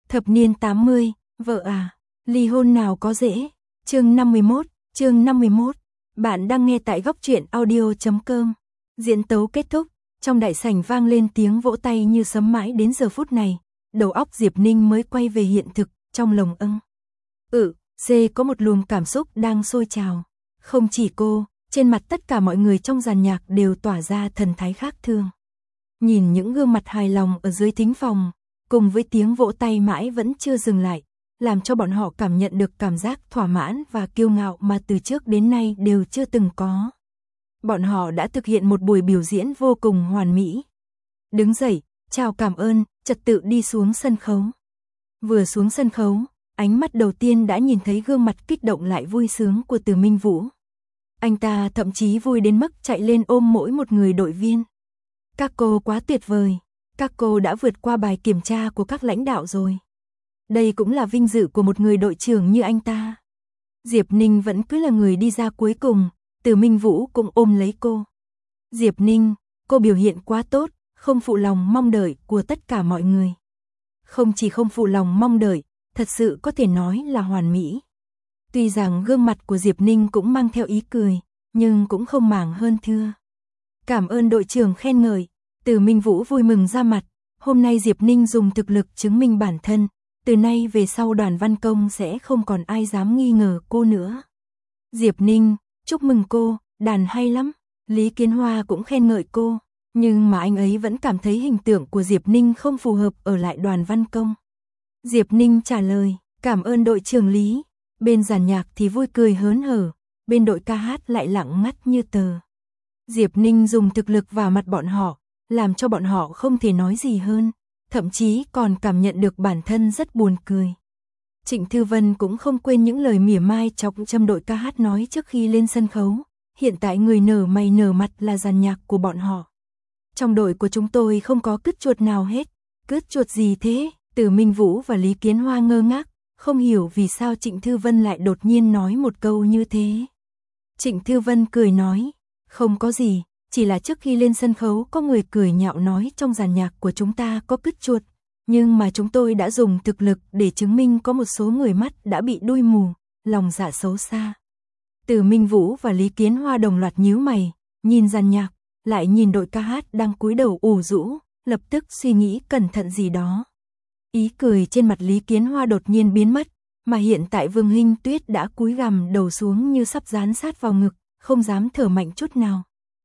Thập niên 80, vợ à, ly hôn nào có dễ. Chương 51. Bạn đang nghe tại goctruyện audio.com. Diễn tấu kết thúc, trong đại sảnh vang lên tiếng vỗ tay như sấm mãi đến giờ phút này, đầu óc Diệp Ninh mới quay về hiện thực, trong lòng có một luồng cảm xúc đang sôi trào. Không chỉ cô, trên mặt tất cả mọi người trong dàn nhạc đều tỏa ra thần thái khác thường. Nhìn những gương mặt hài lòng ở dưới thính phòng, cùng với tiếng vỗ tay mãi vẫn chưa dừng lại, làm cho bọn họ cảm nhận được cảm giác thỏa mãn và kiêu ngạo mà từ trước đến nay đều chưa từng có. Bọn họ đã thực hiện một buổi biểu diễn vô cùng hoàn mỹ. Đứng dậy, chào cảm ơn, trật tự đi xuống sân khấu. Vừa xuống sân khấu, ánh mắt đầu tiên đã nhìn thấy gương mặt kích động lại vui sướng của Từ Minh Vũ. Anh ta thậm chí vui đến mức chạy lên ôm mỗi một người đội viên. Các cô quá tuyệt vời, các cô đã vượt qua bài kiểm tra của các lãnh đạo rồi. Đây cũng là vinh dự của một người đội trưởng như anh ta. Diệp Ninh vẫn cứ là người đi ra cuối cùng, Từ Minh Vũ cũng ôm lấy cô. Diệp Ninh, cô biểu hiện quá tốt, không phụ lòng mong đợi của tất cả mọi người. Không chỉ không phụ lòng mong đợi, thật sự có thể nói là hoàn mỹ. Tuy rằng gương mặt của Diệp Ninh cũng mang theo ý cười, nhưng cũng không màng hơn thưa. Cảm ơn đội trưởng khen ngợi, Từ Minh Vũ vui mừng ra mặt. Hôm nay Diệp Ninh dùng thực lực chứng minh bản thân, từ nay về sau đoàn văn công sẽ không còn ai dám nghi ngờ cô nữa. Diệp Ninh, chúc mừng cô, đàn hay lắm. Lý Kiến Hoa cũng khen ngợi cô, nhưng mà anh ấy vẫn cảm thấy hình tượng của Diệp Ninh không phù hợp ở lại đoàn văn công. Diệp Ninh trả lời, cảm ơn đội trưởng Lý. Bên dàn nhạc thì vui cười hớn hở, bên đội ca hát lại lặng ngắt như tờ. Diệp Ninh dùng thực lực vào mặt bọn họ, làm cho bọn họ không thể nói gì hơn, thậm chí còn cảm nhận được bản thân rất buồn cười. Trịnh Thư Vân cũng không quên những lời mỉa mai chọc châm đội ca hát nói trước khi lên sân khấu, hiện tại người nở mày nở mặt là dàn nhạc của bọn họ. Trong đội của chúng tôi không có cứt chuột nào hết. Cứt chuột gì thế? Từ Minh Vũ và Lý Kiến Hoa ngơ ngác, không hiểu vì sao Trịnh Thư Vân lại đột nhiên nói một câu như thế. Trịnh Thư Vân cười nói, không có gì, chỉ là trước khi lên sân khấu có người cười nhạo nói trong dàn nhạc của chúng ta có cứt chuột, nhưng mà chúng tôi đã dùng thực lực để chứng minh có một số người mắt đã bị đuôi mù, lòng dạ xấu xa. Từ Minh Vũ và Lý Kiến Hoa đồng loạt nhíu mày, nhìn dàn nhạc, lại nhìn đội ca hát đang cúi đầu ủ rũ, lập tức suy nghĩ cẩn thận gì đó. Ý cười trên mặt Lý Kiến Hoa đột nhiên biến mất, mà hiện tại Vương Hinh Tuyết đã cúi gằm đầu xuống như sắp dán sát vào ngực, không dám thở mạnh chút nào.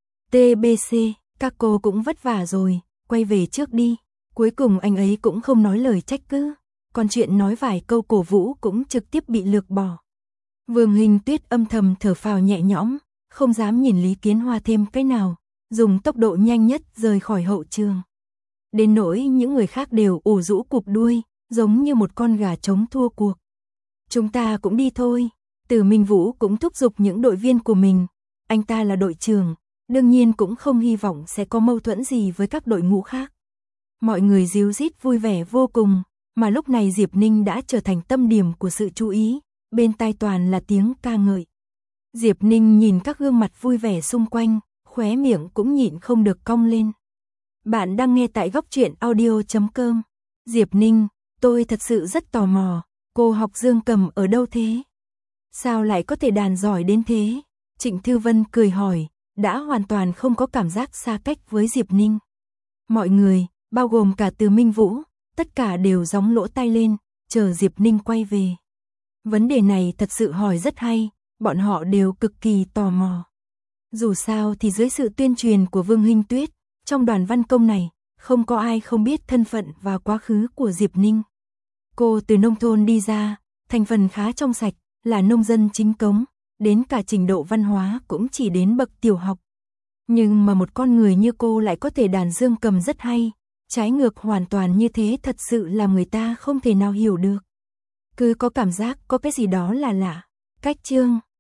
TBC, các cô cũng vất vả rồi, quay về trước đi. Cuối cùng anh ấy cũng không nói lời trách cứ, còn chuyện nói vài câu cổ vũ cũng trực tiếp bị lược bỏ. Vương Hinh Tuyết âm thầm thở phào nhẹ nhõm, không dám nhìn Lý Kiến Hoa thêm cái nào, dùng tốc độ nhanh nhất rời khỏi hậu trường. Đến nỗi những người khác đều ủ rũ cụp đuôi, giống như một con gà trống thua cuộc. Chúng ta cũng đi thôi. Từ Minh Vũ cũng thúc giục những đội viên của mình. Anh ta là đội trưởng, đương nhiên cũng không hy vọng sẽ có mâu thuẫn gì với các đội ngũ khác. Mọi người ríu rít vui vẻ vô cùng, mà lúc này Diệp Ninh đã trở thành tâm điểm của sự chú ý, bên tai toàn là tiếng ca ngợi. Diệp Ninh nhìn các gương mặt vui vẻ xung quanh, khóe miệng cũng nhịn không được cong lên. Bạn đang nghe tại goctruyện audio.com. Diệp Ninh, tôi thật sự rất tò mò, cô học dương cầm ở đâu thế? Sao lại có thể đàn giỏi đến thế? Trịnh Thư Vân cười hỏi, đã hoàn toàn không có cảm giác xa cách với Diệp Ninh. Mọi người, bao gồm cả Từ Minh Vũ, tất cả đều gióng lỗ tai lên, chờ Diệp Ninh quay về. Vấn đề này thật sự hỏi rất hay, bọn họ đều cực kỳ tò mò. Dù sao thì dưới sự tuyên truyền của Vương Hinh Tuyết, trong đoàn văn công này, không có ai không biết thân phận và quá khứ của Diệp Ninh. Cô từ nông thôn đi ra, thành phần khá trong sạch, là nông dân chính cống, đến cả trình độ văn hóa cũng chỉ đến bậc tiểu học. Nhưng mà một con người như cô lại có thể đàn dương cầm rất hay, trái ngược hoàn toàn như thế thật sự làm người ta không thể nào hiểu được. Cứ có cảm giác có cái gì đó là lạ. Cách chương